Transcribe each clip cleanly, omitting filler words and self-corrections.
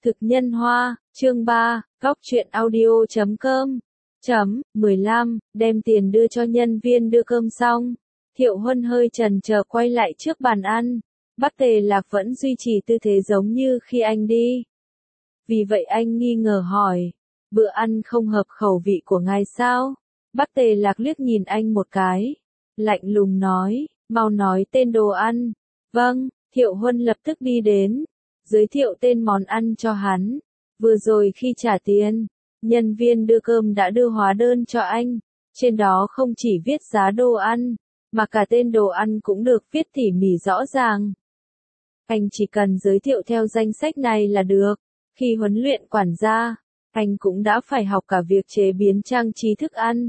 Thực nhân hoa, chương 3, góc truyện audio.com. 15, đem tiền đưa cho nhân viên đưa cơm xong. Thiệu Huân hơi chần chờ quay lại trước bàn ăn. Bắc Tề Lạc vẫn duy trì tư thế giống như khi anh đi. Vì vậy anh nghi ngờ hỏi, bữa ăn không hợp khẩu vị của ngài sao? Bắc Tề Lạc liếc nhìn anh một cái, lạnh lùng nói, mau nói tên đồ ăn. Vâng, Thiệu Huân lập tức đi đến, giới thiệu tên món ăn cho hắn. Vừa rồi khi trả tiền, nhân viên đưa cơm đã đưa hóa đơn cho anh. Trên đó không chỉ viết giá đồ ăn, mà cả tên đồ ăn cũng được viết tỉ mỉ rõ ràng. Anh chỉ cần giới thiệu theo danh sách này là được. Khi huấn luyện quản gia, anh cũng đã phải học cả việc chế biến trang trí thức ăn.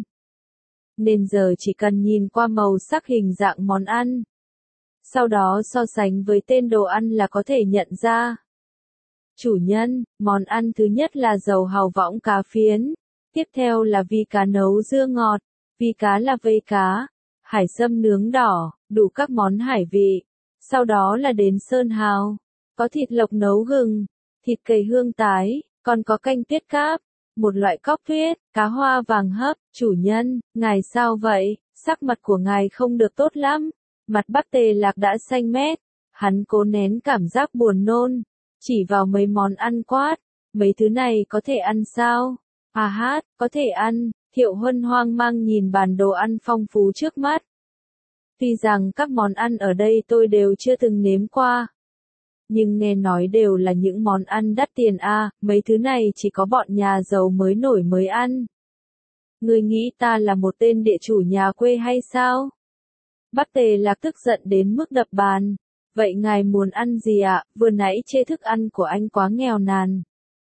Nên giờ chỉ cần nhìn qua màu sắc hình dạng món ăn. Sau đó so sánh với tên đồ ăn là có thể nhận ra. Chủ nhân, món ăn thứ nhất là dầu hào võng cá phiến. Tiếp theo là vi cá nấu dưa ngọt, vi cá là vây cá, hải sâm nướng đỏ, đủ các món hải vị. Sau đó là đến sơn hào, có thịt lộc nấu gừng, thịt cầy hương tái, còn có canh tuyết cáp, một loại cóc tuyết, cá hoa vàng hấp. Chủ nhân, ngài sao vậy? Sắc mặt của ngài không được tốt lắm. Mặt Bắc Tề Lạc đã xanh mét, hắn cố nén cảm giác buồn nôn, chỉ vào mấy món ăn quát, mấy thứ này có thể ăn sao? À hát, có thể ăn. Thiệu Huân hoang mang nhìn bàn đồ ăn phong phú trước mắt. Tuy rằng các món ăn ở đây tôi đều chưa từng nếm qua, nhưng nghe nói đều là những món ăn đắt tiền à, mấy thứ này chỉ có bọn nhà giàu mới nổi mới ăn. Ngươi nghĩ ta là một tên địa chủ nhà quê hay sao? Bắc Tề Lạc tức giận đến mức đập bàn. Vậy ngài muốn ăn gì ạ? Vừa nãy chê thức ăn của anh quá nghèo nàn.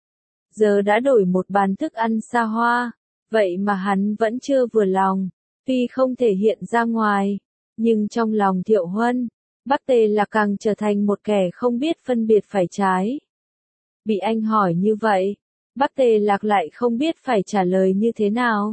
Giờ đã đổi một bàn thức ăn xa hoa. Vậy mà hắn vẫn chưa vừa lòng. Tuy không thể hiện ra ngoài, nhưng trong lòng Thiệu Huân, Bắc Tề Lạc càng trở thành một kẻ không biết phân biệt phải trái. Bị anh hỏi như vậy, Bắc Tề Lạc lại không biết phải trả lời như thế nào.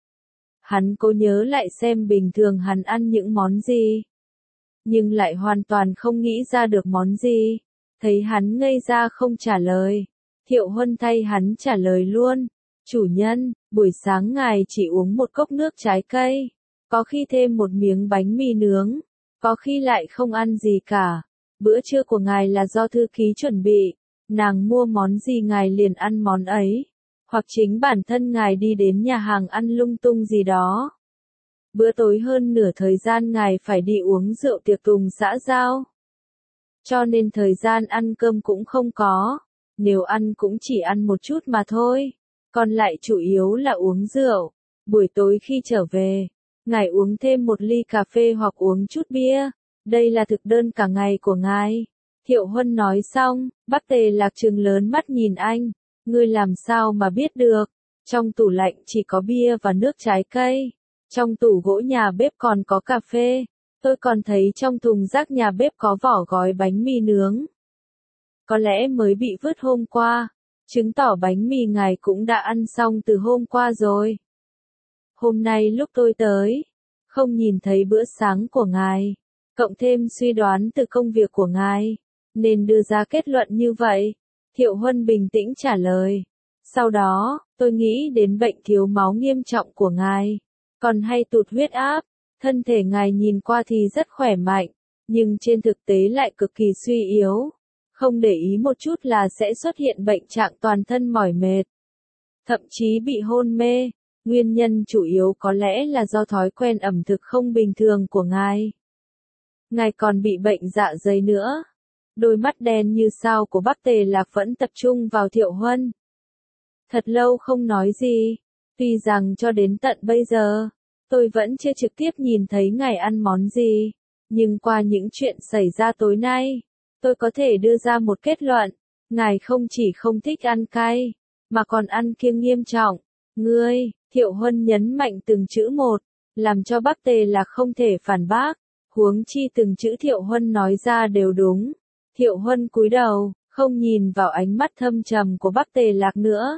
Hắn cố nhớ lại xem bình thường hắn ăn những món gì, nhưng lại hoàn toàn không nghĩ ra được món gì. Thấy hắn ngây ra không trả lời, Thiệu Huân thay hắn trả lời luôn. Chủ nhân, buổi sáng ngài chỉ uống một cốc nước trái cây, có khi thêm một miếng bánh mì nướng, có khi lại không ăn gì cả. Bữa trưa của ngài là do thư ký chuẩn bị, nàng mua món gì ngài liền ăn món ấy. Hoặc chính bản thân ngài đi đến nhà hàng ăn lung tung gì đó. Bữa tối hơn nửa thời gian ngài phải đi uống rượu tiệc tùng xã giao. Cho nên thời gian ăn cơm cũng không có, nếu ăn cũng chỉ ăn một chút mà thôi, còn lại chủ yếu là uống rượu. Buổi tối khi trở về, ngài uống thêm một ly cà phê hoặc uống chút bia, đây là thực đơn cả ngày của ngài. Thiệu Huân nói xong, Bắc Tề Lạc trừng lớn mắt nhìn anh. Ngươi làm sao mà biết được? Trong tủ lạnh chỉ có bia và nước trái cây. Trong tủ gỗ nhà bếp còn có cà phê. Tôi còn thấy trong thùng rác nhà bếp có vỏ gói bánh mì nướng. Có lẽ mới bị vứt hôm qua. Chứng tỏ bánh mì ngài cũng đã ăn xong từ hôm qua rồi. Hôm nay lúc tôi tới, không nhìn thấy bữa sáng của ngài. Cộng thêm suy đoán từ công việc của ngài, nên đưa ra kết luận như vậy. Thiệu Huân bình tĩnh trả lời. Sau đó, tôi nghĩ đến bệnh thiếu máu nghiêm trọng của ngài, còn hay tụt huyết áp. Thân thể ngài nhìn qua thì rất khỏe mạnh, nhưng trên thực tế lại cực kỳ suy yếu. Không để ý một chút là sẽ xuất hiện bệnh trạng toàn thân mỏi mệt, thậm chí bị hôn mê. Nguyên nhân chủ yếu có lẽ là do thói quen ẩm thực không bình thường của ngài. Ngài còn bị bệnh dạ dày nữa. Đôi mắt đen như sao của Bắc Tề Lạc vẫn tập trung vào Thiệu Huân. Thật lâu không nói gì. Tuy rằng cho đến tận bây giờ, tôi vẫn chưa trực tiếp nhìn thấy ngài ăn món gì. Nhưng qua những chuyện xảy ra tối nay, tôi có thể đưa ra một kết luận. Ngài không chỉ không thích ăn cay, mà còn ăn kiêng nghiêm trọng. Ngươi, Thiệu Huân nhấn mạnh từng chữ một, làm cho Bắc Tề Lạc không thể phản bác. Huống chi từng chữ Thiệu Huân nói ra đều đúng. Thiệu Huân cúi đầu, không nhìn vào ánh mắt thâm trầm của Bắc Tề Lạc nữa.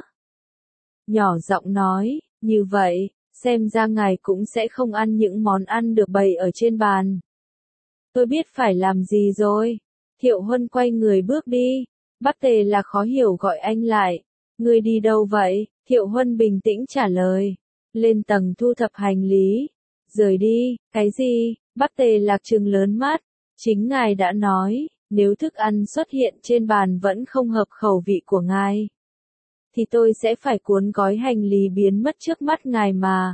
Nhỏ giọng nói, như vậy, xem ra ngài cũng sẽ không ăn những món ăn được bày ở trên bàn. Tôi biết phải làm gì rồi. Thiệu Huân quay người bước đi, Bắc Tề Lạc khó hiểu gọi anh lại. Ngươi đi đâu vậy? Thiệu Huân bình tĩnh trả lời. Lên tầng thu thập hành lý. Rời đi, cái gì? Bắc Tề Lạc trừng lớn mắt. Chính ngài đã nói, nếu thức ăn xuất hiện trên bàn vẫn không hợp khẩu vị của ngài, thì tôi sẽ phải cuốn gói hành lý biến mất trước mắt ngài mà.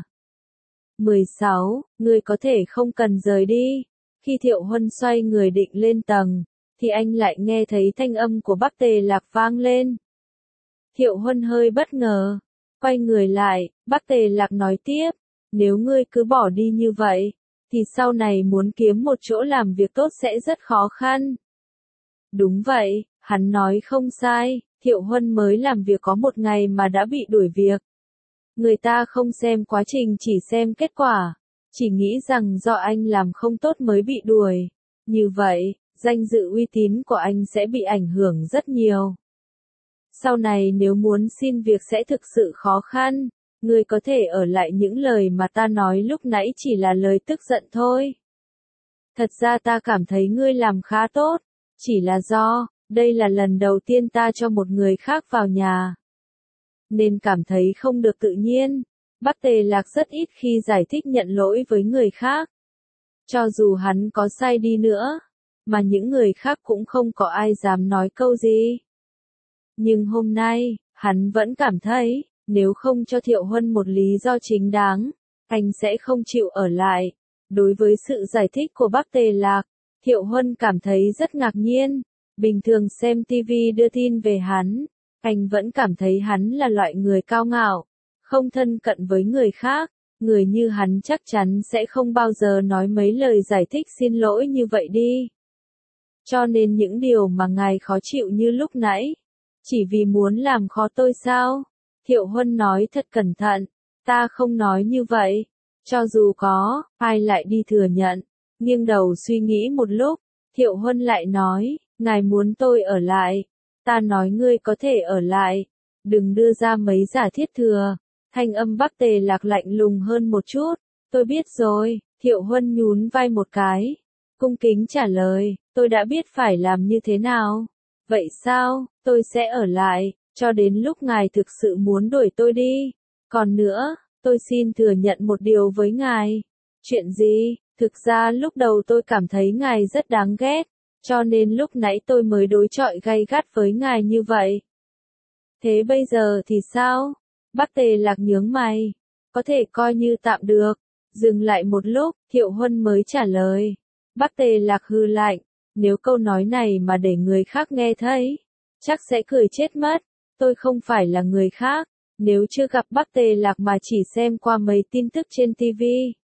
16. Ngươi có thể không cần rời đi. Khi Thiệu Huân xoay người định lên tầng, thì anh lại nghe thấy thanh âm của Bắc Tề Lạc vang lên. Thiệu Huân hơi bất ngờ, quay người lại, Bắc Tề Lạc nói tiếp, nếu ngươi cứ bỏ đi như vậy, thì sau này muốn kiếm một chỗ làm việc tốt sẽ rất khó khăn. Đúng vậy, hắn nói không sai, Thiệu Huân mới làm việc có một ngày mà đã bị đuổi việc. Người ta không xem quá trình chỉ xem kết quả, chỉ nghĩ rằng do anh làm không tốt mới bị đuổi. Như vậy, danh dự uy tín của anh sẽ bị ảnh hưởng rất nhiều. Sau này nếu muốn xin việc sẽ thực sự khó khăn, ngươi có thể ở lại, những lời mà ta nói lúc nãy chỉ là lời tức giận thôi. Thật ra ta cảm thấy ngươi làm khá tốt, chỉ là do, đây là lần đầu tiên ta cho một người khác vào nhà, nên cảm thấy không được tự nhiên. Bắc Tề Lạc rất ít khi giải thích nhận lỗi với người khác. Cho dù hắn có sai đi nữa, mà những người khác cũng không có ai dám nói câu gì. Nhưng hôm nay, hắn vẫn cảm thấy, nếu không cho Thiệu Huân một lý do chính đáng, anh sẽ không chịu ở lại. Đối với sự giải thích của Bắc Tề Lạc, Thiệu Huân cảm thấy rất ngạc nhiên. Bình thường xem TV đưa tin về hắn, anh vẫn cảm thấy hắn là loại người cao ngạo, không thân cận với người khác. Người như hắn chắc chắn sẽ không bao giờ nói mấy lời giải thích xin lỗi như vậy đi. Cho nên những điều mà ngài khó chịu như lúc nãy, chỉ vì muốn làm khó tôi sao? Thiệu Huân nói thật cẩn thận, ta không nói như vậy. Cho dù có, ai lại đi thừa nhận? Nghiêng đầu suy nghĩ một lúc, Thiệu Huân lại nói, ngài muốn tôi ở lại. Ta nói ngươi có thể ở lại. Đừng đưa ra mấy giả thiết thừa. Thanh âm Bắc Tề Lạc lạnh lùng hơn một chút. Tôi biết rồi, Thiệu Huân nhún vai một cái. Cung kính trả lời, tôi đã biết phải làm như thế nào. Vậy sao, tôi sẽ ở lại, cho đến lúc ngài thực sự muốn đuổi tôi đi. Còn nữa, tôi xin thừa nhận một điều với ngài. Chuyện gì? Thực ra lúc đầu tôi cảm thấy ngài rất đáng ghét, cho nên lúc nãy tôi mới đối chọi gay gắt với ngài như vậy. Thế bây giờ thì sao? Bắc Tề Lạc nhướng mày. Có thể coi như tạm được. Dừng lại một lúc, Thiệu Huân mới trả lời. Bắc Tề Lạc hừ lạnh. Nếu câu nói này mà để người khác nghe thấy, chắc sẽ cười chết mất. Tôi không phải là người khác. Nếu chưa gặp Bắc Tề Lạc mà chỉ xem qua mấy tin tức trên TV,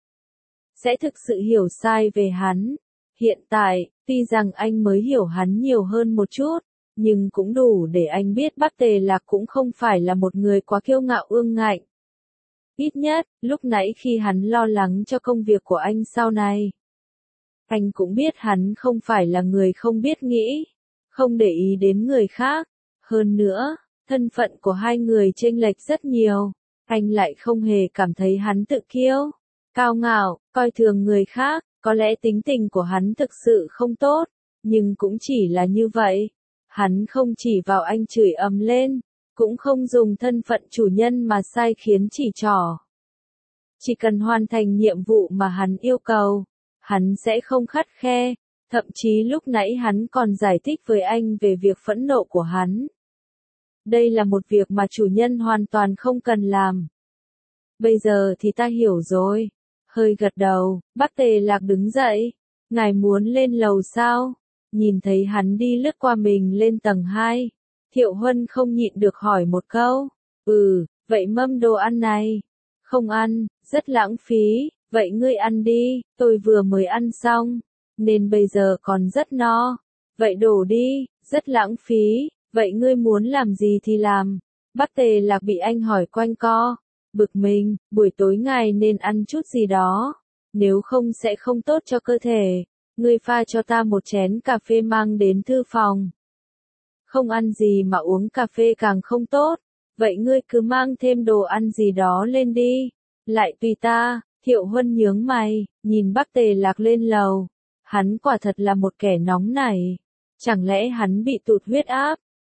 sẽ thực sự hiểu sai về hắn. Hiện tại, tuy rằng anh mới hiểu hắn nhiều hơn một chút, nhưng cũng đủ để anh biết Bắc Tề Lạc cũng không phải là một người quá kiêu ngạo ương ngạnh. Ít nhất, lúc nãy khi hắn lo lắng cho công việc của anh sau này, anh cũng biết hắn không phải là người không biết nghĩ, không để ý đến người khác. Hơn nữa, thân phận của hai người chênh lệch rất nhiều, anh lại không hề cảm thấy hắn tự kiêu, cao ngạo, coi thường người khác. Có lẽ tính tình của hắn thực sự không tốt, nhưng cũng chỉ là như vậy. Hắn không chỉ vào anh chửi ầm lên, cũng không dùng thân phận chủ nhân mà sai khiến chỉ trỏ. Chỉ cần hoàn thành nhiệm vụ mà hắn yêu cầu, hắn sẽ không khắt khe. Thậm chí lúc nãy hắn còn giải thích với anh về việc phẫn nộ của hắn. Đây là một việc mà chủ nhân hoàn toàn không cần làm. Bây giờ thì ta hiểu rồi. Hơi gật đầu, Bắc Tề Lạc đứng dậy. Ngài muốn lên lầu sao? Nhìn thấy hắn đi lướt qua mình lên tầng 2. Thiệu Huân không nhịn được hỏi một câu. Vậy mâm đồ ăn này? Không ăn, rất lãng phí. Vậy ngươi ăn đi, tôi vừa mới ăn xong, nên bây giờ còn rất no. Vậy đổ đi, rất lãng phí. Vậy ngươi muốn làm gì thì làm. Bắc Tề Lạc bị anh hỏi quanh co. Bực mình, buổi tối ngài nên ăn chút gì đó, nếu không sẽ không tốt cho cơ thể. Ngươi pha cho ta một chén cà phê mang đến thư phòng. Không ăn gì mà uống cà phê càng không tốt. Vậy ngươi cứ mang thêm đồ ăn gì đó lên đi. Lại tùy ta. Thiệu Huân nhướng mày, nhìn Bắc Tề Lạc lên lầu. Hắn quả thật là một kẻ nóng nảy. Chẳng lẽ hắn bị tụt huyết áp?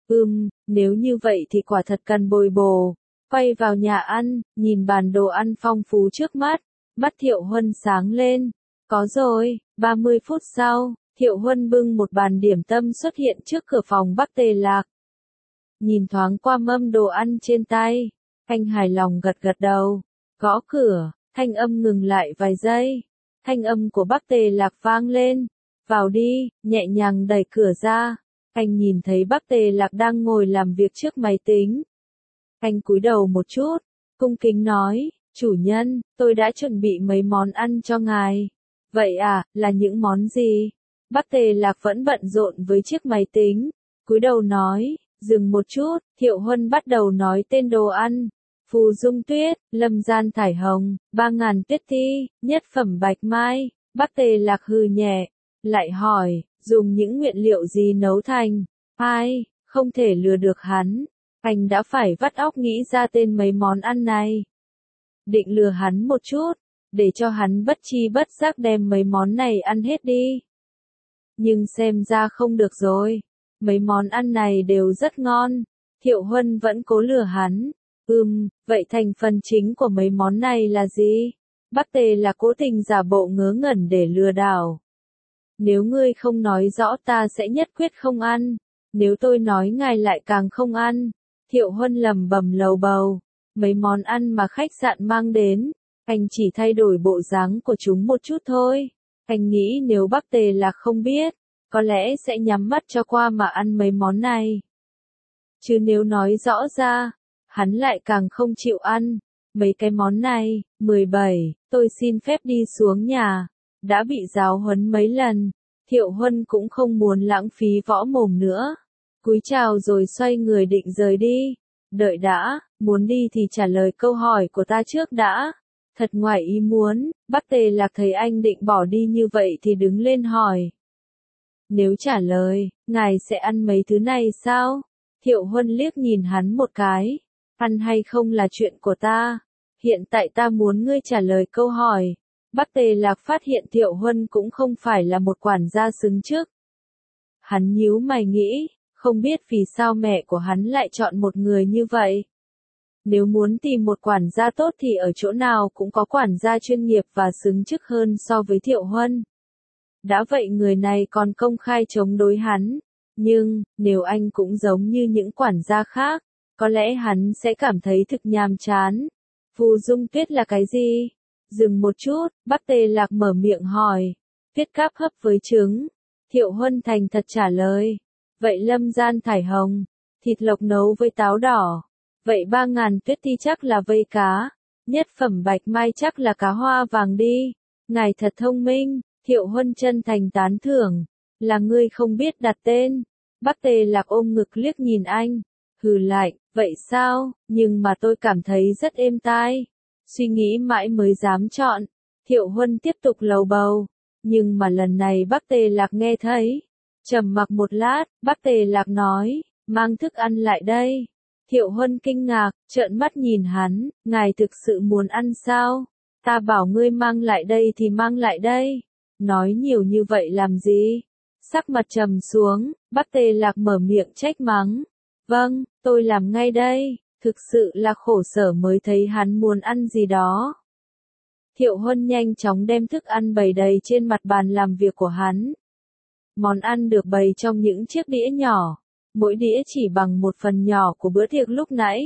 Nếu như vậy thì quả thật cần bồi bổ. Quay vào nhà ăn, nhìn bàn đồ ăn phong phú trước mắt, mắt Thiệu Huân sáng lên. Có rồi, 30 phút sau, Thiệu Huân bưng một bàn điểm tâm xuất hiện trước cửa phòng Bắc Tề Lạc. Nhìn thoáng qua mâm đồ ăn trên tay, anh hài lòng gật gật đầu, gõ cửa, thanh âm ngừng lại vài giây. Thanh âm của Bắc Tề Lạc vang lên, vào đi, nhẹ nhàng đẩy cửa ra. Anh nhìn thấy Bắc Tề Lạc đang ngồi làm việc trước máy tính. Anh cúi đầu một chút, cung kính nói, chủ nhân, tôi đã chuẩn bị mấy món ăn cho ngài. Vậy à, là những món gì? Bắc Tề Lạc vẫn bận rộn với chiếc máy tính, cúi đầu nói, dừng một chút, Thiệu Huân bắt đầu nói tên đồ ăn. Phù dung tuyết, lâm gian thải hồng, 3.000 tuyết ti, nhất phẩm bạch mai. Bắc Tề Lạc hừ nhẹ, lại hỏi, dùng những nguyên liệu gì nấu thành? Ai, không thể lừa được hắn. Anh đã phải vắt óc nghĩ ra tên mấy món ăn này. Định lừa hắn một chút, để cho hắn bất chi bất giác đem mấy món này ăn hết đi. Nhưng xem ra không được rồi. Mấy món ăn này đều rất ngon. Thiệu Huân vẫn cố lừa hắn. Vậy thành phần chính của mấy món này là gì? Bắc Tề là cố tình giả bộ ngớ ngẩn để lừa đảo. Nếu ngươi không nói rõ ta sẽ nhất quyết không ăn. Nếu tôi nói ngài lại càng không ăn. Thiệu Huân lẩm bẩm lầu bầu. Mấy món ăn mà khách sạn mang đến, anh chỉ thay đổi bộ dáng của chúng một chút thôi. Anh nghĩ nếu Bắc Tề là không biết, có lẽ sẽ nhắm mắt cho qua mà ăn mấy món này. Chứ nếu nói rõ ra, hắn lại càng không chịu ăn. Mấy cái món này, 17, tôi xin phép đi xuống nhà. Đã bị giáo huấn mấy lần, Thiệu Huân cũng không muốn lãng phí võ mồm nữa. Cúi chào rồi xoay người định rời đi. Đợi đã, muốn đi thì trả lời câu hỏi của ta trước đã. Thật ngoài ý muốn, Bắc Tề Lạc thấy anh định bỏ đi như vậy thì đứng lên hỏi. Nếu trả lời, ngài sẽ ăn mấy thứ này sao? Thiệu Huân liếc nhìn hắn một cái. Ăn hay không là chuyện của ta. Hiện tại ta muốn ngươi trả lời câu hỏi. Bắc Tề Lạc phát hiện Thiệu Huân cũng không phải là một quản gia xứng trước. Hắn nhíu mày nghĩ, không biết vì sao mẹ của hắn lại chọn một người như vậy. Nếu muốn tìm một quản gia tốt thì ở chỗ nào cũng có quản gia chuyên nghiệp và xứng chức hơn so với Thiệu Huân. Đã vậy người này còn công khai chống đối hắn. Nhưng, nếu anh cũng giống như những quản gia khác, có lẽ hắn sẽ cảm thấy thực nhàm chán. Phù dung tuyết là cái gì? Dừng một chút, Bắc Tề Lạc mở miệng hỏi. Tuyết cáp hấp với trứng. Thiệu Huân thành thật trả lời. Vậy lâm gian thải hồng, thịt lộc nấu với táo đỏ. Vậy 3.000 tuyết ti chắc là vây cá. Nhất phẩm bạch mai chắc là cá hoa vàng đi. Ngài thật thông minh. Thiệu Huân chân thành tán thưởng. Là ngươi không biết đặt tên. Bắc Tề Lạc ôm ngực liếc nhìn anh. Hừ lại, vậy sao? Nhưng mà tôi cảm thấy rất êm tai. Suy nghĩ mãi mới dám chọn. Thiệu Huân tiếp tục lầu bầu. Nhưng mà lần này Bắc Tề Lạc nghe thấy. Trầm mặc một lát, Bắc Tề Lạc nói, mang thức ăn lại đây. Thiệu Huân kinh ngạc, trợn mắt nhìn hắn, ngài thực sự muốn ăn sao? Ta bảo ngươi mang lại đây thì mang lại đây. Nói nhiều như vậy làm gì? Sắc mặt trầm xuống, Bắc Tề Lạc mở miệng trách mắng. Vâng, tôi làm ngay đây. Thực sự là khổ sở mới thấy hắn muốn ăn gì đó. Thiệu Huân nhanh chóng đem thức ăn bày đầy trên mặt bàn làm việc của hắn. Món ăn được bày trong những chiếc đĩa nhỏ. Mỗi đĩa chỉ bằng một phần nhỏ của bữa tiệc lúc nãy.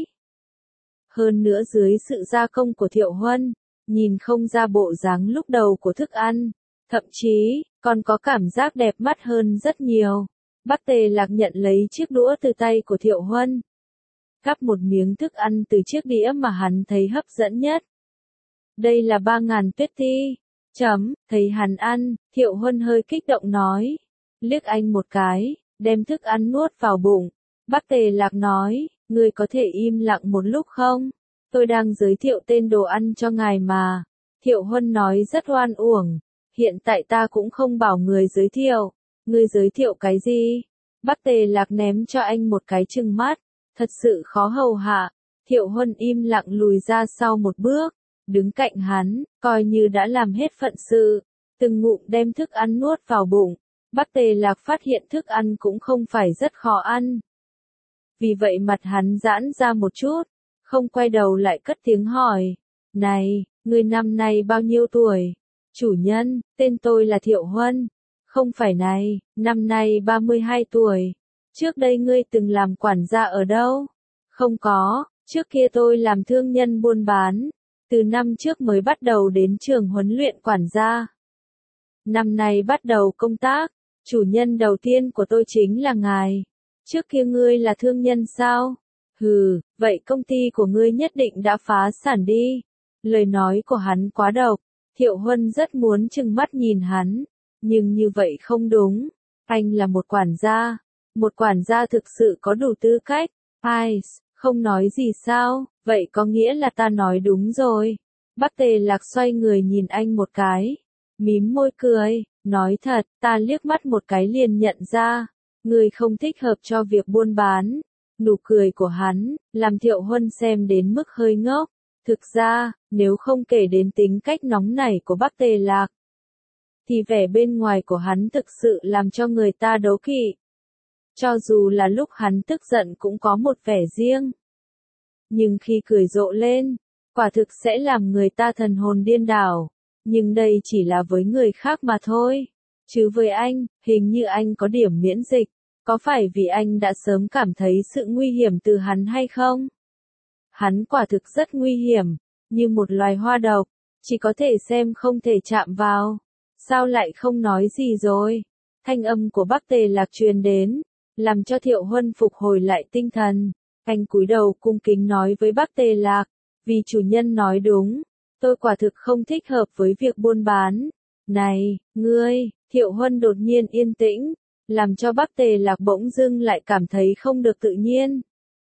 Hơn nữa dưới sự gia công của Thiệu Huân, nhìn không ra bộ dáng lúc đầu của thức ăn. Thậm chí, còn có cảm giác đẹp mắt hơn rất nhiều. Bắc Tề Lạc nhận lấy chiếc đũa từ tay của Thiệu Huân. Cắp một miếng thức ăn từ chiếc đĩa mà hắn thấy hấp dẫn nhất. Đây là 3.000 tuyết ti. Thấy hắn ăn, Thiệu Huân hơi kích động nói. Liếc anh một cái, đem thức ăn nuốt vào bụng. Bắc Tề Lạc nói, ngươi có thể im lặng một lúc không? Tôi đang giới thiệu tên đồ ăn cho ngài mà. Thiệu Huân nói rất oan uổng. Hiện tại ta cũng không bảo người giới thiệu. Ngươi giới thiệu cái gì? Bắc Tề Lạc ném cho anh một cái trừng mắt. Thật sự khó hầu hạ. Thiệu Huân im lặng lùi ra sau một bước. Đứng cạnh hắn, coi như đã làm hết phận sự. Từng ngụm đem thức ăn nuốt vào bụng. Bắc Tề Lạc phát hiện thức ăn cũng không phải rất khó ăn. vì vậy mặt hắn giãn ra một chút, không quay đầu lại cất tiếng hỏi. Này, ngươi năm nay bao nhiêu tuổi? Chủ nhân, tên tôi là Thiệu Huân. Không phải này, năm nay 32 tuổi. Trước đây ngươi từng làm quản gia ở đâu? Không có, trước kia tôi làm thương nhân buôn bán. Từ năm trước mới bắt đầu đến trường huấn luyện quản gia. Năm nay bắt đầu công tác, chủ nhân đầu tiên của tôi chính là ngài. Trước kia ngươi là thương nhân sao? Hừ, vậy công ty của ngươi nhất định đã phá sản đi. Lời nói của hắn quá độc, Thiệu Huân rất muốn trừng mắt nhìn hắn, nhưng như vậy không đúng. Anh là một quản gia thực sự có đủ tư cách. Ai, không nói gì sao, vậy có nghĩa là ta nói đúng rồi. Bắc Tề Lạc xoay người nhìn anh một cái, mím môi cười, nói thật, ta liếc mắt một cái liền nhận ra, người không thích hợp cho việc buôn bán. Nụ cười của hắn, làm Thiệu Huân xem đến mức hơi ngốc. Thực ra, nếu không kể đến tính cách nóng nảy của Bắc Tề Lạc, thì vẻ bên ngoài của hắn thực sự làm cho người ta đố kỵ. Cho dù là lúc hắn tức giận cũng có một vẻ riêng. Nhưng khi cười rộ lên, quả thực sẽ làm người ta thần hồn điên đảo. Nhưng đây chỉ là với người khác mà thôi. Chứ với anh, hình như anh có điểm miễn dịch. Có phải vì anh đã sớm cảm thấy sự nguy hiểm từ hắn hay không? Hắn quả thực rất nguy hiểm, như một loài hoa độc, chỉ có thể xem không thể chạm vào. Sao lại không nói gì rồi? Thanh âm của Bắc Tề Lạc truyền đến, làm cho Thiệu Huân phục hồi lại tinh thần. Anh cúi đầu cung kính nói với Bắc Tề Lạc, vì chủ nhân nói đúng, tôi quả thực không thích hợp với việc buôn bán. Này, ngươi, Thiệu Huân đột nhiên yên tĩnh, làm cho Bắc Tề Lạc bỗng dưng lại cảm thấy không được tự nhiên.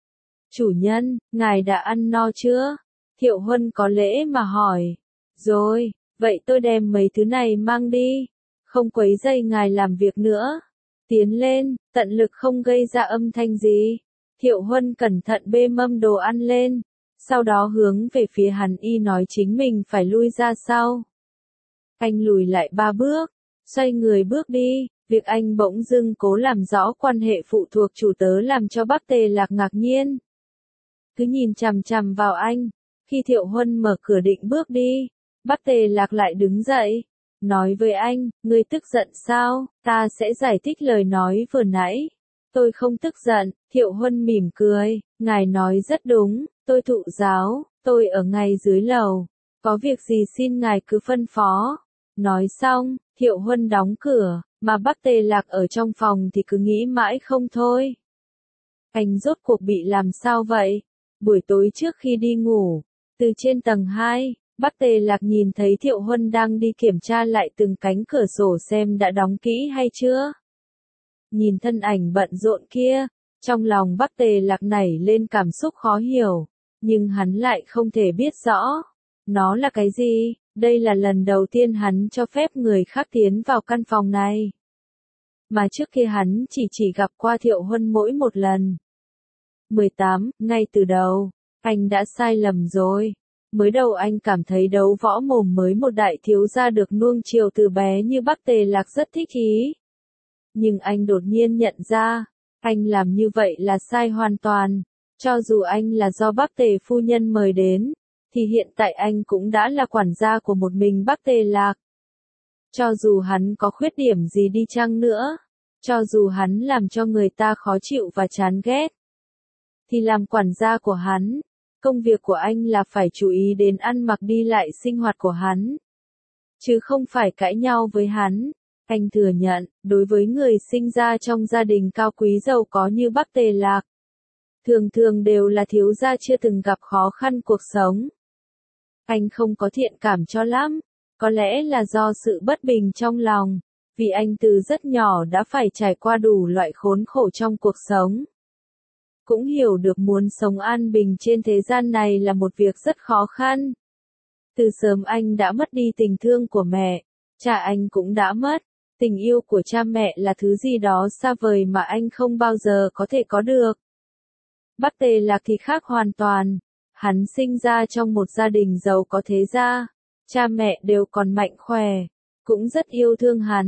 Chủ nhân, ngài đã ăn no chưa? Thiệu Huân có lễ mà hỏi. Rồi, vậy tôi đem mấy thứ này mang đi, không quấy rầy ngài làm việc nữa. Tiến lên, tận lực không gây ra âm thanh gì. Thiệu Huân cẩn thận bê mâm đồ ăn lên, sau đó hướng về phía hắn y nói chính mình phải lui ra sau. Anh lùi lại 3 bước, xoay người bước đi. Việc anh bỗng dưng cố làm rõ quan hệ phụ thuộc chủ tớ làm cho Bắc Tề Lạc ngạc nhiên. Cứ nhìn chằm chằm vào anh, khi Thiệu Huân mở cửa định bước đi, Bắc Tề Lạc lại đứng dậy, nói với anh, ngươi tức giận sao, ta sẽ giải thích lời nói vừa nãy. Tôi không tức giận, Thiệu Huân mỉm cười, ngài nói rất đúng, tôi thụ giáo, tôi ở ngay dưới lầu, có việc gì xin ngài cứ phân phó. Nói xong, Thiệu Huân đóng cửa, mà Bắc Tề Lạc ở trong phòng thì cứ nghĩ mãi không thôi. Anh rốt cuộc bị làm sao vậy? Buổi tối trước khi đi ngủ, từ trên tầng 2, Bắc Tề Lạc nhìn thấy Thiệu Huân đang đi kiểm tra lại từng cánh cửa sổ xem đã đóng kỹ hay chưa. Nhìn thân ảnh bận rộn kia, trong lòng Bắc Tề Lạc nảy lên cảm xúc khó hiểu, nhưng hắn lại không thể biết rõ. Nó là cái gì? Đây là lần đầu tiên hắn cho phép người khác tiến vào căn phòng này. Mà trước kia hắn chỉ gặp qua Thiệu Huân mỗi một lần. 18, ngay từ đầu, anh đã sai lầm rồi. Mới đầu anh cảm thấy đấu võ mồm mới một đại thiếu gia được nuông chiều từ bé như Bắc Tề Lạc rất thích ý. Nhưng anh đột nhiên nhận ra, anh làm như vậy là sai hoàn toàn. Cho dù anh là do Bắc Tề phu nhân mời đến, thì hiện tại anh cũng đã là quản gia của một mình Bắc Tề Lạc. Cho dù hắn có khuyết điểm gì đi chăng nữa, cho dù hắn làm cho người ta khó chịu và chán ghét, thì làm quản gia của hắn, công việc của anh là phải chú ý đến ăn mặc đi lại sinh hoạt của hắn, chứ không phải cãi nhau với hắn. Anh thừa nhận, đối với người sinh ra trong gia đình cao quý giàu có như Bắc Tề Lạc, thường thường đều là thiếu gia chưa từng gặp khó khăn cuộc sống. Anh không có thiện cảm cho lắm, có lẽ là do sự bất bình trong lòng, vì anh từ rất nhỏ đã phải trải qua đủ loại khốn khổ trong cuộc sống. Cũng hiểu được muốn sống an bình trên thế gian này là một việc rất khó khăn. Từ sớm anh đã mất đi tình thương của mẹ, cha anh cũng đã mất, tình yêu của cha mẹ là thứ gì đó xa vời mà anh không bao giờ có thể có được. Bắc Tề Lạc thì khác hoàn toàn. Hắn sinh ra trong một gia đình giàu có thế gia, cha mẹ đều còn mạnh khỏe, cũng rất yêu thương hắn,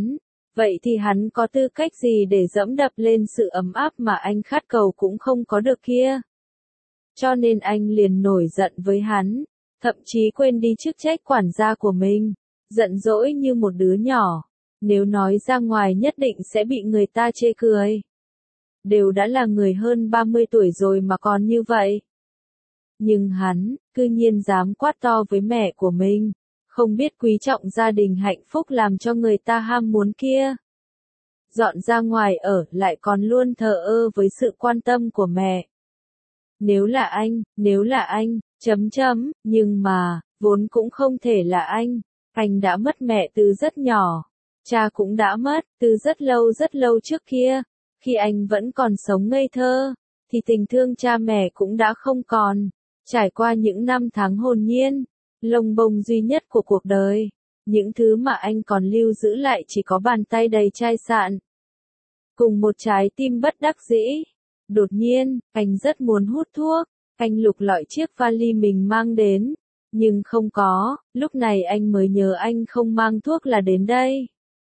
vậy thì hắn có tư cách gì để dẫm đập lên sự ấm áp mà anh khát cầu cũng không có được kia. Cho nên anh liền nổi giận với hắn, thậm chí quên đi chức trách quản gia của mình, giận dỗi như một đứa nhỏ, nếu nói ra ngoài nhất định sẽ bị người ta chê cười. Đều đã là người hơn 30 tuổi rồi mà còn như vậy. Nhưng hắn, cư nhiên dám quát to với mẹ của mình, không biết quý trọng gia đình hạnh phúc làm cho người ta ham muốn kia. Dọn ra ngoài ở lại còn luôn thờ ơ với sự quan tâm của mẹ. Nếu là anh, nhưng mà, vốn cũng không thể là anh đã mất mẹ từ rất nhỏ, cha cũng đã mất, từ rất lâu trước kia, khi anh vẫn còn sống ngây thơ, thì tình thương cha mẹ cũng đã không còn, trải qua những năm tháng hồn nhiên, lông bông duy nhất của cuộc đời, những thứ mà anh còn lưu giữ lại chỉ có bàn tay đầy chai sạn, cùng một trái tim bất đắc dĩ. Đột nhiên, anh rất muốn hút thuốc, anh lục lọi chiếc vali mình mang đến, nhưng không có, lúc này anh mới nhớ anh không mang thuốc là đến đây.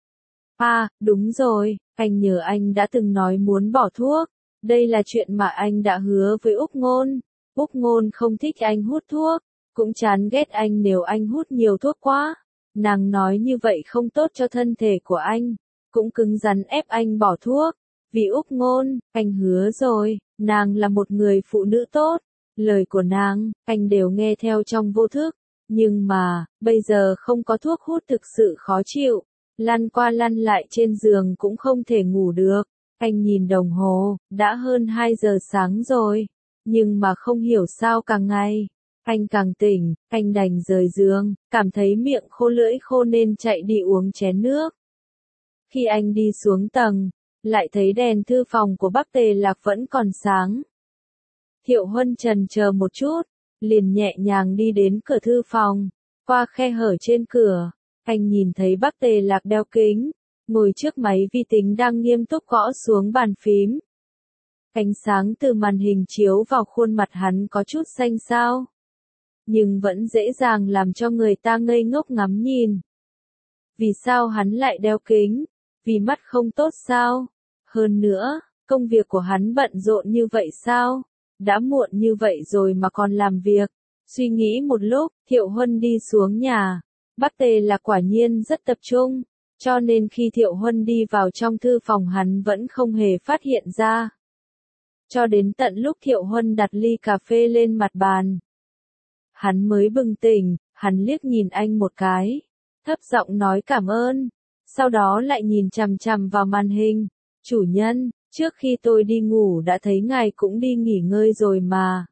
À, đúng rồi, anh nhớ anh đã từng nói muốn bỏ thuốc, đây là chuyện mà anh đã hứa với Úc Ngôn. Úc Ngôn không thích anh hút thuốc, cũng chán ghét anh nếu anh hút nhiều thuốc quá. Nàng nói như vậy không tốt cho thân thể của anh, cũng cứng rắn ép anh bỏ thuốc. Vì Úc Ngôn, anh hứa rồi, nàng là một người phụ nữ tốt, lời của nàng, anh đều nghe theo trong vô thức, nhưng mà, bây giờ không có thuốc hút thực sự khó chịu, lăn qua lăn lại trên giường cũng không thể ngủ được, anh nhìn đồng hồ, đã hơn 2 giờ sáng rồi, nhưng mà không hiểu sao càng ngày, anh càng tỉnh, anh đành rời giường, cảm thấy miệng khô lưỡi khô nên chạy đi uống chén nước. Khi anh đi xuống tầng, lại thấy đèn thư phòng của Bắc Tề Lạc vẫn còn sáng. Thiệu Huân chần chờ một chút, liền nhẹ nhàng đi đến cửa thư phòng, qua khe hở trên cửa, anh nhìn thấy Bắc Tề Lạc đeo kính, ngồi trước máy vi tính đang nghiêm túc gõ xuống bàn phím. Ánh sáng từ màn hình chiếu vào khuôn mặt hắn có chút xanh xao, nhưng vẫn dễ dàng làm cho người ta ngây ngốc ngắm nhìn. Vì sao hắn lại đeo kính? Vì mắt không tốt sao? Hơn nữa, công việc của hắn bận rộn như vậy sao? Đã muộn như vậy rồi mà còn làm việc. Suy nghĩ một lúc, Thiệu Huân đi xuống nhà. Bắc Tề Lạc quả nhiên rất tập trung, cho nên khi Thiệu Huân đi vào trong thư phòng hắn vẫn không hề phát hiện ra. Cho đến tận lúc Thiệu Huân đặt ly cà phê lên mặt bàn, hắn mới bừng tỉnh, hắn liếc nhìn anh một cái, thấp giọng nói cảm ơn, sau đó lại nhìn chằm chằm vào màn hình. Chủ nhân, trước khi tôi đi ngủ đã thấy ngài cũng đi nghỉ ngơi rồi mà.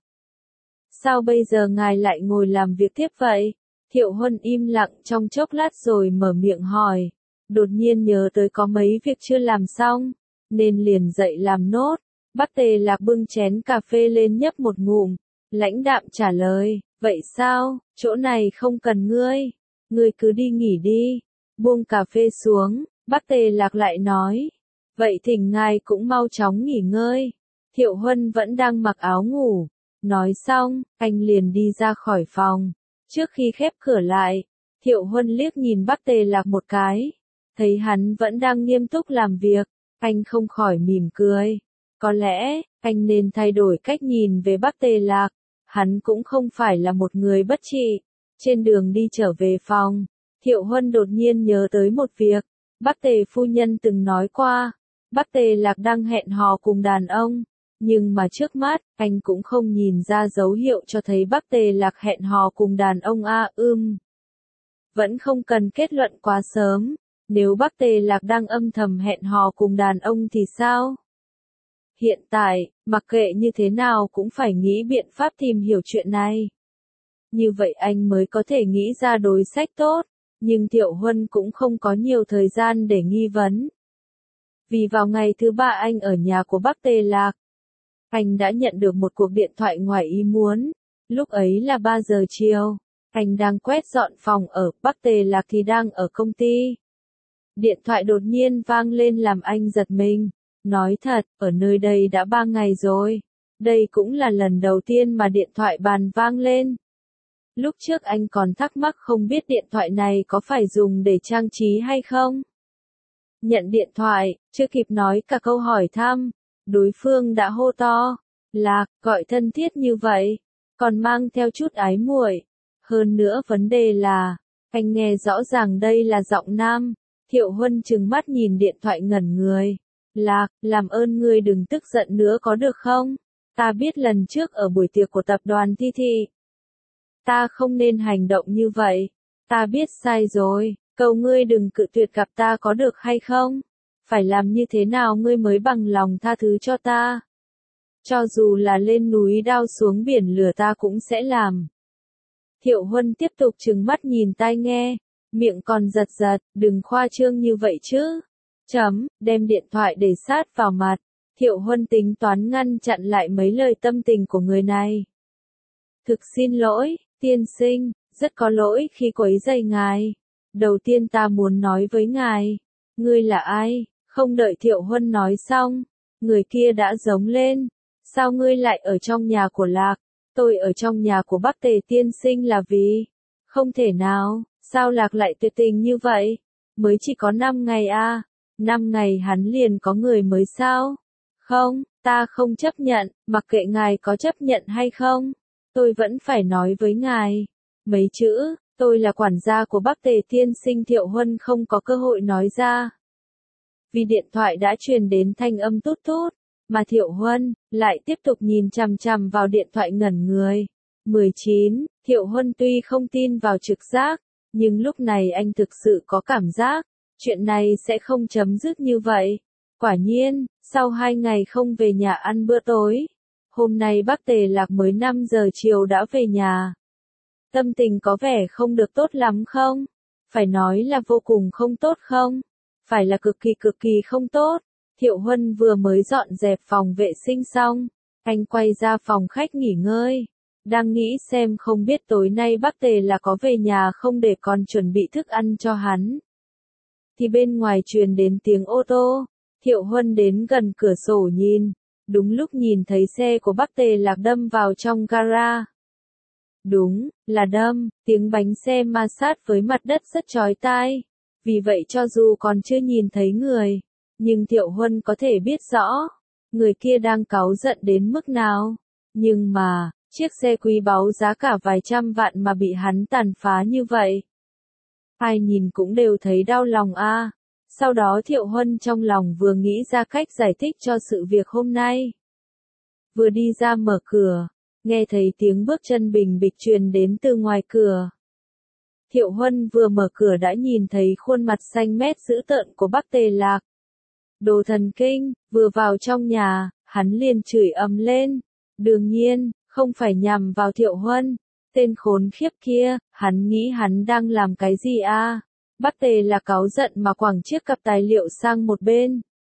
Sao bây giờ ngài lại ngồi làm việc tiếp vậy? Thiệu Huân im lặng trong chốc lát rồi mở miệng hỏi. Đột nhiên nhớ tới có mấy việc chưa làm xong, nên liền dậy làm nốt. Bắc Tề Lạc bưng chén cà phê lên nhấp một ngụm, lãnh đạm trả lời, vậy sao, chỗ này không cần ngươi, ngươi cứ đi nghỉ đi. Buông cà phê xuống, Bắc Tề Lạc lại nói, vậy thỉnh ngài cũng mau chóng nghỉ ngơi. Thiệu Huân vẫn đang mặc áo ngủ, nói xong, anh liền đi ra khỏi phòng. Trước khi khép cửa lại, Thiệu Huân liếc nhìn Bắc Tề Lạc một cái, thấy hắn vẫn đang nghiêm túc làm việc, anh không khỏi mỉm cười. Có lẽ, anh nên thay đổi cách nhìn về Bắc Tề Lạc, hắn cũng không phải là một người bất trị. Trên đường đi trở về phòng, Thiệu Huân đột nhiên nhớ tới một việc, Bắc Tề phu nhân từng nói qua, Bắc Tề Lạc đang hẹn hò cùng đàn ông, nhưng mà trước mắt, anh cũng không nhìn ra dấu hiệu cho thấy Bắc Tề Lạc hẹn hò cùng đàn ông Vẫn không cần kết luận quá sớm, nếu Bắc Tề Lạc đang âm thầm hẹn hò cùng đàn ông thì sao? Hiện tại, mặc kệ như thế nào cũng phải nghĩ biện pháp tìm hiểu chuyện này. Như vậy anh mới có thể nghĩ ra đối sách tốt, nhưng Thiệu Huân cũng không có nhiều thời gian để nghi vấn. Vì vào ngày thứ 3 anh ở nhà của Bắc Tề Lạc, anh đã nhận được một cuộc điện thoại ngoài ý muốn, lúc ấy là 3 giờ chiều, anh đang quét dọn phòng ở, Bắc Tề Lạc thì đang ở công ty. Điện thoại đột nhiên vang lên làm anh giật mình. Nói thật, ở nơi đây đã 3 ngày rồi. Đây cũng là lần đầu tiên mà điện thoại bàn vang lên. Lúc trước anh còn thắc mắc không biết điện thoại này có phải dùng để trang trí hay không. Nhận điện thoại, chưa kịp nói cả câu hỏi thăm, đối phương đã hô to. Lạc, gọi thân thiết như vậy, còn mang theo chút ái muội. Hơn nữa vấn đề là, anh nghe rõ ràng đây là giọng nam. Thiệu Huân trừng mắt nhìn điện thoại ngẩn người. Lạc, làm ơn ngươi đừng tức giận nữa có được không? Ta biết lần trước ở buổi tiệc của tập đoàn Thi Thị. Ta không nên hành động như vậy. Ta biết sai rồi, cầu ngươi đừng cự tuyệt gặp ta có được hay không? Phải làm như thế nào ngươi mới bằng lòng tha thứ cho ta? Cho dù là lên núi đao xuống biển lửa ta cũng sẽ làm. Thiệu Huân tiếp tục trừng mắt nhìn tai nghe, miệng còn giật giật, đừng khoa trương như vậy chứ. Đem điện thoại để sát vào mặt. Thiệu Huân tính toán ngăn chặn lại mấy lời tâm tình của người này. Thực xin lỗi, tiên sinh, rất có lỗi khi quấy rầy ngài. Đầu tiên ta muốn nói với ngài, ngươi là ai? Không đợi Thiệu Huân nói xong, người kia đã giống lên. Sao ngươi lại ở trong nhà của Lạc? Tôi ở trong nhà của Bắc Tề tiên sinh là vì... Không thể nào, sao Lạc lại tuyệt tình như vậy? Mới chỉ có 5 ngày à? 5 ngày hắn liền có người mới sao? Không, ta không chấp nhận, mặc kệ ngài có chấp nhận hay không. Tôi vẫn phải nói với ngài. Mấy chữ, tôi là quản gia của Bắc Tề tiên sinh. Thiệu Huân không có cơ hội nói ra. Vì điện thoại đã truyền đến thanh âm tút tút, mà Thiệu Huân lại tiếp tục nhìn chằm chằm vào điện thoại ngẩn người. 19. Thiệu Huân tuy không tin vào trực giác, nhưng lúc này anh thực sự có cảm giác, chuyện này sẽ không chấm dứt như vậy. Quả nhiên, sau 2 ngày không về nhà ăn bữa tối, hôm nay Bắc Tề Lạc mới 5 giờ chiều đã về nhà. Tâm tình có vẻ không được tốt lắm không? Phải nói là vô cùng không tốt không? Phải là cực kỳ không tốt. Thiệu Huân vừa mới dọn dẹp phòng vệ sinh xong, anh quay ra phòng khách nghỉ ngơi. Đang nghĩ xem không biết tối nay Bắc Tề là có về nhà không để còn chuẩn bị thức ăn cho hắn. Thì bên ngoài truyền đến tiếng ô tô, Thiệu Huân đến gần cửa sổ nhìn, đúng lúc nhìn thấy xe của Bắc Tề Lạc đâm vào trong gara. Đúng, là đâm, tiếng bánh xe ma sát với mặt đất rất chói tai. Vì vậy cho dù còn chưa nhìn thấy người, nhưng Thiệu Huân có thể biết rõ, người kia đang cáu giận đến mức nào. Nhưng mà, chiếc xe quý báu giá cả vài trăm vạn mà bị hắn tàn phá như vậy. Ai nhìn cũng đều thấy đau lòng a. Sau đó Thiệu Huân trong lòng vừa nghĩ ra cách giải thích cho sự việc hôm nay. Vừa đi ra mở cửa, nghe thấy tiếng bước chân bình bịch truyền đến từ ngoài cửa. Thiệu Huân vừa mở cửa đã nhìn thấy khuôn mặt xanh mét dữ tợn của Bắc Tề Lạc. Đồ thần kinh, vừa vào trong nhà, hắn liền chửi ầm lên. Đương nhiên, không phải nhằm vào Thiệu Huân. Tên khốn khiếp kia, hắn nghĩ hắn đang làm cái gì à? Bắc Tề là cáu giận mà quẳng chiếc cặp tài liệu sang một bên.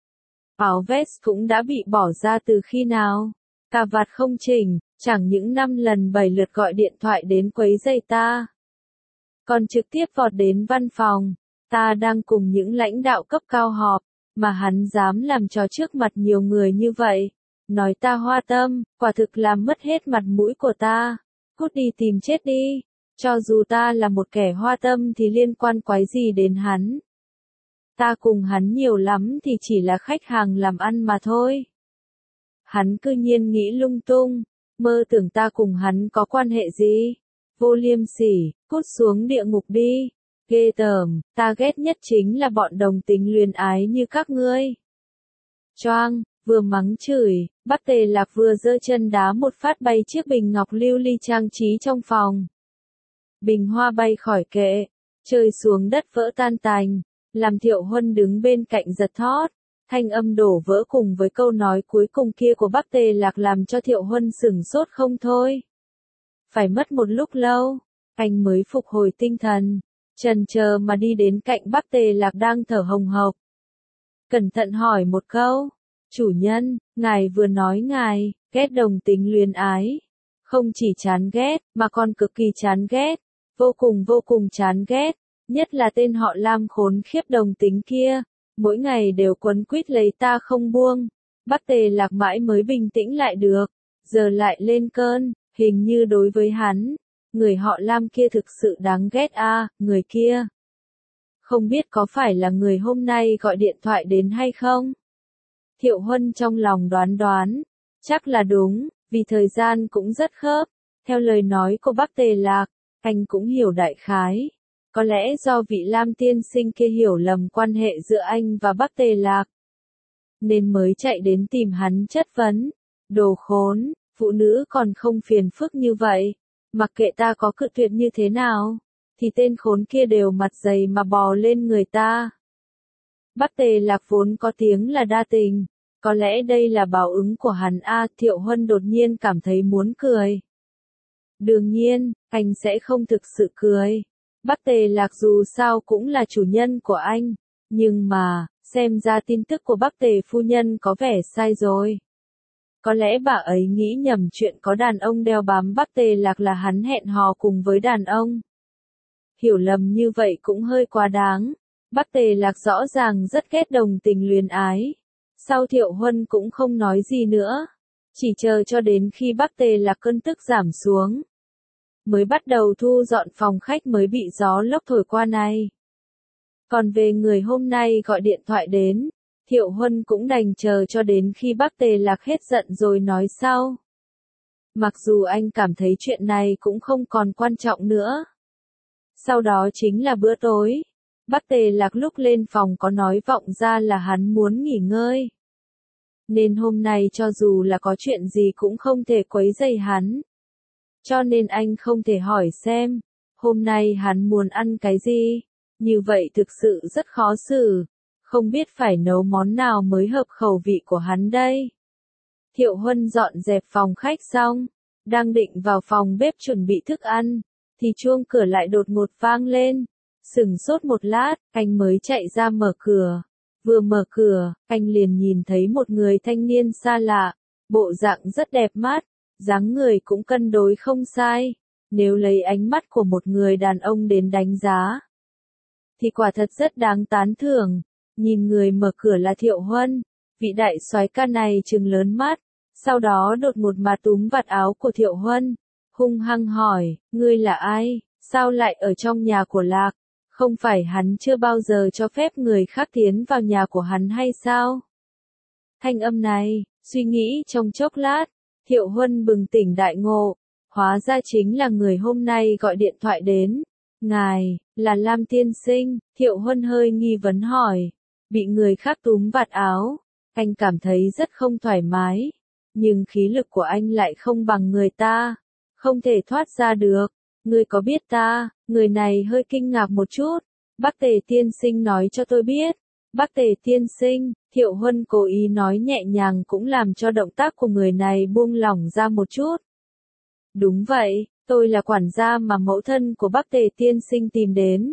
Áo vest cũng đã bị bỏ ra từ khi nào? Cà vạt không chỉnh, chẳng những 5 lần 7 lượt gọi điện thoại đến quấy rầy ta. Còn trực tiếp vọt đến văn phòng. Ta đang cùng những lãnh đạo cấp cao họp, mà hắn dám làm trò trước mặt nhiều người như vậy. Nói ta hoa tâm, quả thực làm mất hết mặt mũi của ta. Cút đi tìm chết đi. Cho dù ta là một kẻ hoa tâm thì liên quan quái gì đến hắn. Ta cùng hắn nhiều lắm thì chỉ là khách hàng làm ăn mà thôi. Hắn cư nhiên nghĩ lung tung, mơ tưởng ta cùng hắn có quan hệ gì. Vô liêm sỉ, cút xuống địa ngục đi. Ghê tởm, ta ghét nhất chính là bọn đồng tính luyến ái như các ngươi. Choang, vừa mắng chửi, Bắc Tề Lạc vừa giơ chân đá một phát bay chiếc bình ngọc lưu ly trang trí trong phòng. Bình hoa bay khỏi kệ, rơi xuống đất vỡ tan tành, làm Thiệu Huân đứng bên cạnh giật thót. Thanh âm đổ vỡ cùng với câu nói cuối cùng kia của Bắc Tề Lạc làm cho Thiệu Huân sửng sốt không thôi. Phải mất một lúc lâu, anh mới phục hồi tinh thần, chần chờ mà đi đến cạnh Bắc Tề Lạc đang thở hồng hộc. Cẩn thận hỏi một câu, chủ nhân, ngài vừa nói ngài ghét đồng tính luyến ái. Không chỉ chán ghét, mà còn cực kỳ chán ghét, vô cùng chán ghét, nhất là tên họ Lam khốn khiếp đồng tính kia, mỗi ngày đều quấn quýt lấy ta không buông. Bắc Tề Lạc mãi mới bình tĩnh lại được, giờ lại lên cơn, hình như đối với hắn, người họ Lam kia thực sự đáng ghét a, người kia Không biết có phải là người hôm nay gọi điện thoại đến hay không? Thiệu Huân trong lòng đoán đoán, chắc là đúng, vì thời gian cũng rất khớp. Theo lời nói của Bắc Tề Lạc, anh cũng hiểu đại khái. Có lẽ do vị Lam tiên sinh kia hiểu lầm quan hệ giữa anh và Bắc Tề Lạc, nên mới chạy đến tìm hắn chất vấn. Đồ khốn, phụ nữ còn không phiền phức như vậy. Mặc kệ ta có cự tuyệt như thế nào, thì tên khốn kia đều mặt dày mà bò lên người ta. Bắc Tề Lạc vốn có tiếng là đa tình. Có lẽ đây là báo ứng của hắn a. Thiệu Huân đột nhiên cảm thấy muốn cười. Đương nhiên, anh sẽ không thực sự cười. Bắc Tề Lạc dù sao cũng là chủ nhân của anh. Nhưng mà, xem ra tin tức của Bắc Tề phu nhân có vẻ sai rồi. Có lẽ bà ấy nghĩ nhầm chuyện có đàn ông đeo bám Bắc Tề Lạc là hắn hẹn hò cùng với đàn ông. Hiểu lầm như vậy cũng hơi quá đáng. Bắc Tề Lạc rõ ràng rất ghét đồng tình luyến ái. Sau Thiệu Huân cũng không nói gì nữa. Chỉ chờ cho đến khi Bắc Tề Lạc cơn tức giảm xuống, mới bắt đầu thu dọn phòng khách mới bị gió lốc thổi qua này. Còn về người hôm nay gọi điện thoại đến, Thiệu Huân cũng đành chờ cho đến khi Bắc Tề Lạc hết giận rồi nói sau. Mặc dù anh cảm thấy chuyện này cũng không còn quan trọng nữa. Sau đó chính là bữa tối. Bắc Tề Lạc lúc lên phòng có nói vọng ra là hắn muốn nghỉ ngơi. Nên hôm nay cho dù là có chuyện gì cũng không thể quấy rầy hắn. Cho nên anh không thể hỏi xem, hôm nay hắn muốn ăn cái gì. Như vậy thực sự rất khó xử. Không biết phải nấu món nào mới hợp khẩu vị của hắn đây. Thiệu Huân dọn dẹp phòng khách xong, đang định vào phòng bếp chuẩn bị thức ăn, thì chuông cửa lại đột ngột vang lên. Sửng sốt một lát, anh mới chạy ra mở cửa. Vừa mở cửa, anh liền nhìn thấy một người thanh niên xa lạ, bộ dạng rất đẹp mắt, dáng người cũng cân đối không sai. Nếu lấy ánh mắt của một người đàn ông đến đánh giá, thì quả thật rất đáng tán thưởng. Nhìn người mở cửa là Thiệu Huân, vị đại soái ca này trừng lớn mắt, sau đó đột ngột mà túm vạt áo của Thiệu Huân, hung hăng hỏi, ngươi là ai, sao lại ở trong nhà của Lạc? Không phải hắn chưa bao giờ cho phép người khác tiến vào nhà của hắn hay sao? Thanh âm này, suy nghĩ trong chốc lát, Thiệu Huân bừng tỉnh đại ngộ, hóa ra chính là người hôm nay gọi điện thoại đến. Ngài, là Lam tiên sinh, Thiệu Huân hơi nghi vấn hỏi, bị người khác túm vạt áo, anh cảm thấy rất không thoải mái, nhưng khí lực của anh lại không bằng người ta, không thể thoát ra được. Ngươi có biết ta? Người này hơi kinh ngạc một chút. Bắc Tề tiên sinh nói cho tôi biết. Bắc Tề tiên sinh, Thiệu Huân cố ý nói nhẹ nhàng cũng làm cho động tác của người này buông lỏng ra một chút. Đúng vậy, tôi là quản gia mà mẫu thân của Bắc Tề tiên sinh tìm đến.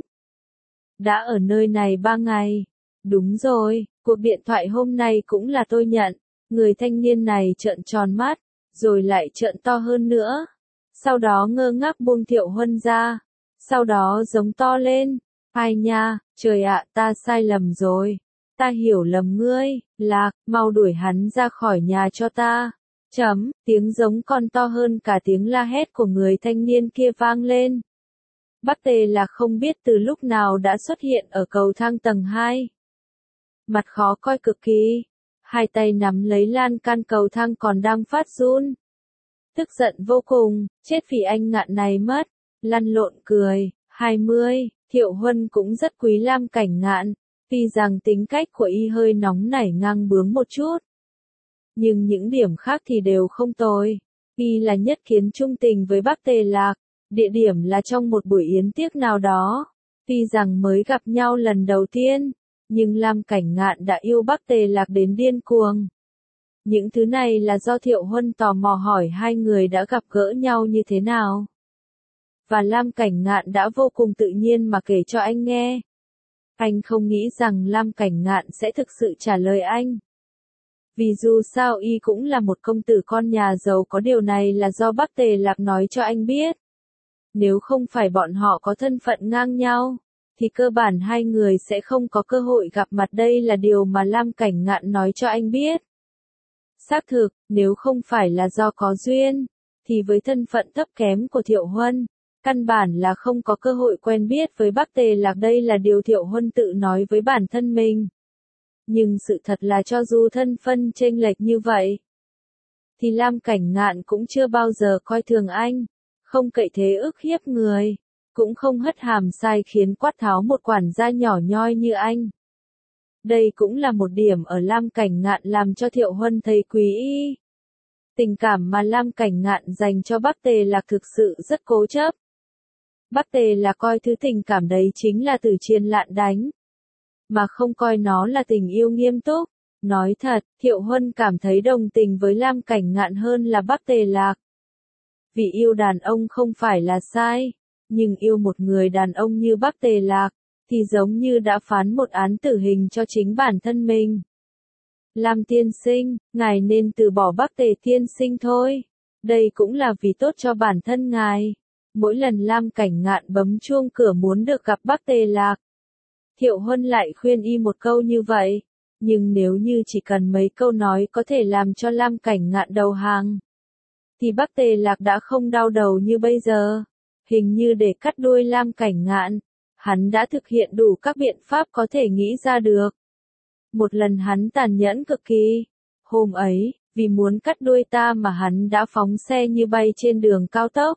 Đã ở nơi này 3 ngày. Đúng rồi, cuộc điện thoại hôm nay cũng là tôi nhận. Người thanh niên này trợn tròn mắt, rồi lại trợn to hơn nữa. Sau đó ngơ ngác buông Thiệu Huân ra. Sau đó giống to lên. Ai nha, trời ạ, ta sai lầm rồi. Ta hiểu lầm ngươi, Lạc, mau đuổi hắn ra khỏi nhà cho ta. Tiếng giống còn to hơn cả tiếng la hét của người thanh niên kia vang lên. Bắc Tề Lạc không biết từ lúc nào đã xuất hiện ở cầu thang tầng 2. Mặt khó coi cực kỳ. Hai tay nắm lấy lan can cầu thang còn đang phát run. Tức giận vô cùng, chết vì anh ngạn này mất. Lăn lộn cười. 20, Thiệu Huân cũng rất quý Lam Cảnh Ngạn. Tuy rằng tính cách của y hơi nóng nảy ngang bướng một chút, nhưng những điểm khác thì đều không tồi. Y là nhất kiến trung tình với Bắc Tề Lạc. Địa điểm là trong một buổi yến tiệc nào đó. Tuy rằng mới gặp nhau lần đầu tiên, nhưng Lam Cảnh Ngạn đã yêu Bắc Tề Lạc đến điên cuồng. Những thứ này là do Thiệu Huân tò mò hỏi hai người đã gặp gỡ nhau như thế nào. Và Lam Cảnh Ngạn đã vô cùng tự nhiên mà kể cho anh nghe. Anh không nghĩ rằng Lam Cảnh Ngạn sẽ thực sự trả lời anh. Vì dù sao y cũng là một công tử con nhà giàu, có điều này là do Bắc Tề Lạc nói cho anh biết. Nếu không phải bọn họ có thân phận ngang nhau, thì cơ bản hai người sẽ không có cơ hội gặp mặt, đây là điều mà Lam Cảnh Ngạn nói cho anh biết. Xác thực, nếu không phải là do có duyên, thì với thân phận thấp kém của Thiệu Huân, Căn bản là không có cơ hội quen biết với Bắc Tề Lạc, đây là điều Thiệu Huân tự nói với bản thân mình. Nhưng sự thật là cho dù thân phân chênh lệch như vậy, thì Lam Cảnh Ngạn cũng chưa bao giờ coi thường anh, không cậy thế ức hiếp người, cũng không hất hàm sai khiến quát tháo một quản gia nhỏ nhoi như anh. Đây cũng là một điểm ở Lam Cảnh Ngạn làm cho Thiệu Huân thấy quý y. Tình cảm mà Lam Cảnh Ngạn dành cho Bắc Tề Lạc thực sự rất cố chấp. Bắc Tề Lạc coi thứ tình cảm đấy chính là từ chiên lạn đánh, mà không coi nó là tình yêu nghiêm túc. Nói thật, Thiệu Huân cảm thấy đồng tình với Lam Cảnh Ngạn hơn là Bắc Tề Lạc. Vì yêu đàn ông không phải là sai, nhưng yêu một người đàn ông như Bắc Tề Lạc, thì giống như đã phán một án tử hình cho chính bản thân mình. Lam tiên sinh, ngài nên từ bỏ Bắc Tề tiên sinh thôi. Đây cũng là vì tốt cho bản thân ngài. Mỗi lần Lam Cảnh Ngạn bấm chuông cửa muốn được gặp Bắc Tề Lạc, Thiệu Huân lại khuyên y một câu như vậy. Nhưng nếu như chỉ cần mấy câu nói có thể làm cho Lam Cảnh Ngạn đầu hàng, thì Bắc Tề Lạc đã không đau đầu như bây giờ. Hình như để cắt đuôi Lam Cảnh Ngạn, hắn đã thực hiện đủ các biện pháp có thể nghĩ ra được. Một lần hắn tàn nhẫn cực kỳ. Hôm ấy, vì muốn cắt đuôi ta mà hắn đã phóng xe như bay trên đường cao tốc.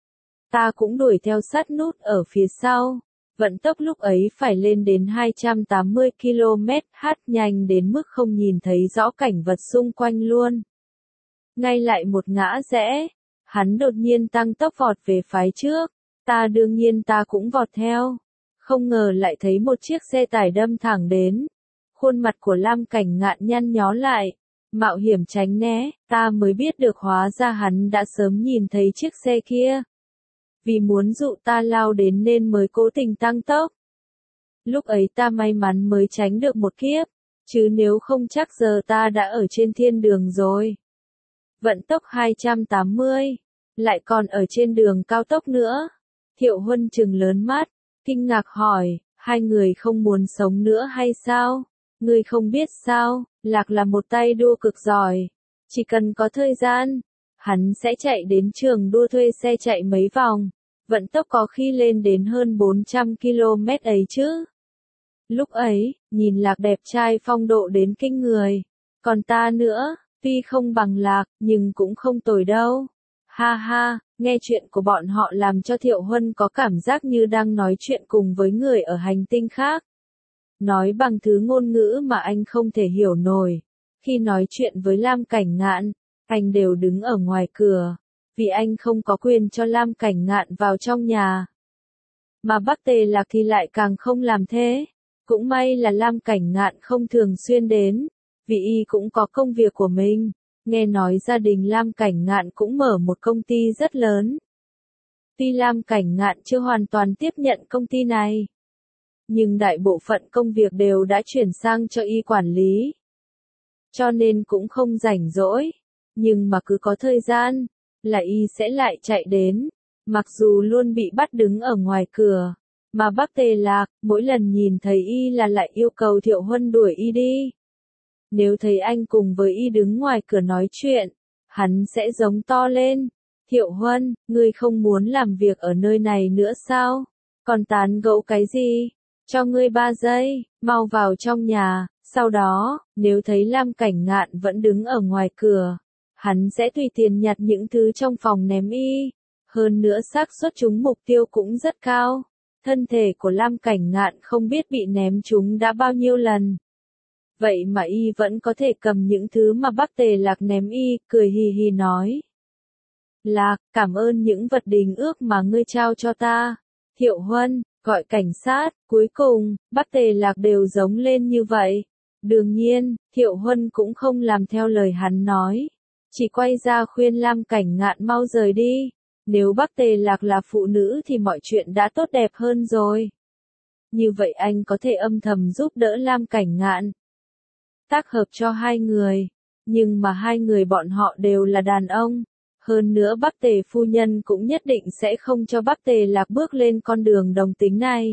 Ta cũng đuổi theo sát nút ở phía sau. Vận tốc lúc ấy phải lên đến 280 km/h, nhanh đến mức không nhìn thấy rõ cảnh vật xung quanh luôn. Ngay lại một ngã rẽ, hắn đột nhiên tăng tốc vọt về phía trước. Đương nhiên ta cũng vọt theo. Không ngờ lại thấy một chiếc xe tải đâm thẳng đến. Khuôn mặt của Lam Cảnh Ngạn nhăn nhó lại. Mạo hiểm tránh né, ta mới biết được hóa ra hắn đã sớm nhìn thấy chiếc xe kia. Vì muốn dụ ta lao đến nên mới cố tình tăng tốc. Lúc ấy ta may mắn mới tránh được một kiếp, chứ nếu không chắc giờ ta đã ở trên thiên đường rồi. Vận tốc 280, lại còn ở trên đường cao tốc nữa. Thiệu Huân trừng lớn mắt, kinh ngạc hỏi, hai người không muốn sống nữa hay sao? Ngươi không biết sao, Lạc là một tay đua cực giỏi. Chỉ cần có thời gian, hắn sẽ chạy đến trường đua thuê xe chạy mấy vòng. Vận tốc có khi lên đến hơn 400 km ấy chứ. Lúc ấy, nhìn Lạc đẹp trai phong độ đến kinh người. Còn ta nữa, tuy không bằng Lạc, nhưng cũng không tồi đâu. Ha ha, nghe chuyện của bọn họ làm cho Thiệu Huân có cảm giác như đang nói chuyện cùng với người ở hành tinh khác. Nói bằng thứ ngôn ngữ mà anh không thể hiểu nổi. Khi nói chuyện với Lam Cảnh Ngạn, anh đều đứng ở ngoài cửa, vì anh không có quyền cho Lam Cảnh Ngạn vào trong nhà. Mà Bắc Tề Lạc thì lại càng không làm thế. Cũng may là Lam Cảnh Ngạn không thường xuyên đến, vì y cũng có công việc của mình. Nghe nói gia đình Lam Cảnh Ngạn cũng mở một công ty rất lớn. Tuy Lam Cảnh Ngạn chưa hoàn toàn tiếp nhận công ty này, nhưng đại bộ phận công việc đều đã chuyển sang cho y quản lý. Cho nên cũng không rảnh rỗi, nhưng mà cứ có thời gian, là y sẽ lại chạy đến, mặc dù luôn bị bắt đứng ở ngoài cửa. Mà Bắc Tề Lạc, mỗi lần nhìn thấy y là lại yêu cầu Thiệu Huân đuổi y đi. Nếu thấy anh cùng với y đứng ngoài cửa nói chuyện, hắn sẽ giống to lên. Thiệu Huân, ngươi không muốn làm việc ở nơi này nữa sao? Còn tán gẫu cái gì? Cho ngươi 3 giây, mau vào trong nhà. Sau đó, nếu thấy Lam Cảnh Ngạn vẫn đứng ở ngoài cửa, hắn sẽ tùy tiền nhặt những thứ trong phòng ném y. Hơn nữa xác suất trúng mục tiêu cũng rất cao. Thân thể của Lam Cảnh Ngạn không biết bị ném trúng đã bao nhiêu lần. Vậy mà y vẫn có thể cầm những thứ mà Bắc Tề Lạc ném y, cười hì hì nói. Lạc, cảm ơn những vật đình ước mà ngươi trao cho ta. Thiệu Huân, gọi cảnh sát, cuối cùng, Bắc Tề Lạc đều giống lên như vậy. Đương nhiên, Thiệu Huân cũng không làm theo lời hắn nói. Chỉ quay ra khuyên Lam Cảnh Ngạn mau rời đi. Nếu Bắc Tề Lạc là phụ nữ thì mọi chuyện đã tốt đẹp hơn rồi. Như vậy anh có thể âm thầm giúp đỡ Lam Cảnh Ngạn. Tác hợp cho hai người. Nhưng mà hai người bọn họ đều là đàn ông. Hơn nữa Bắc Tề phu nhân cũng nhất định sẽ không cho Bắc Tề Lạc bước lên con đường đồng tính này.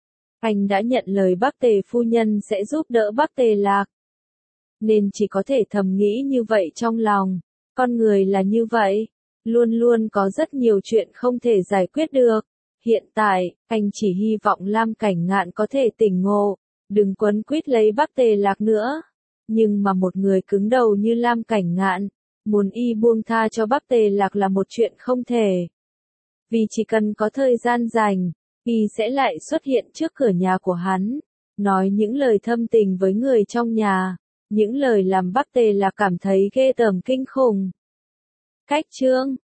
Anh đã nhận lời Bắc Tề phu nhân sẽ giúp đỡ Bắc Tề Lạc. Nên chỉ có thể thầm nghĩ như vậy trong lòng. Con người là như vậy. Luôn luôn có rất nhiều chuyện không thể giải quyết được. Hiện tại, anh chỉ hy vọng Lam Cảnh Ngạn có thể tỉnh ngộ, đừng quấn quýt lấy Bắc Tề Lạc nữa. Nhưng mà một người cứng đầu như Lam Cảnh Ngạn, muốn y buông tha cho Bắc Tề Lạc là một chuyện không thể. Vì chỉ cần có thời gian rảnh, y sẽ lại xuất hiện trước cửa nhà của hắn, nói những lời thâm tình với người trong nhà, những lời làm Bắc Tề Lạc cảm thấy ghê tởm kinh khủng. Cách chương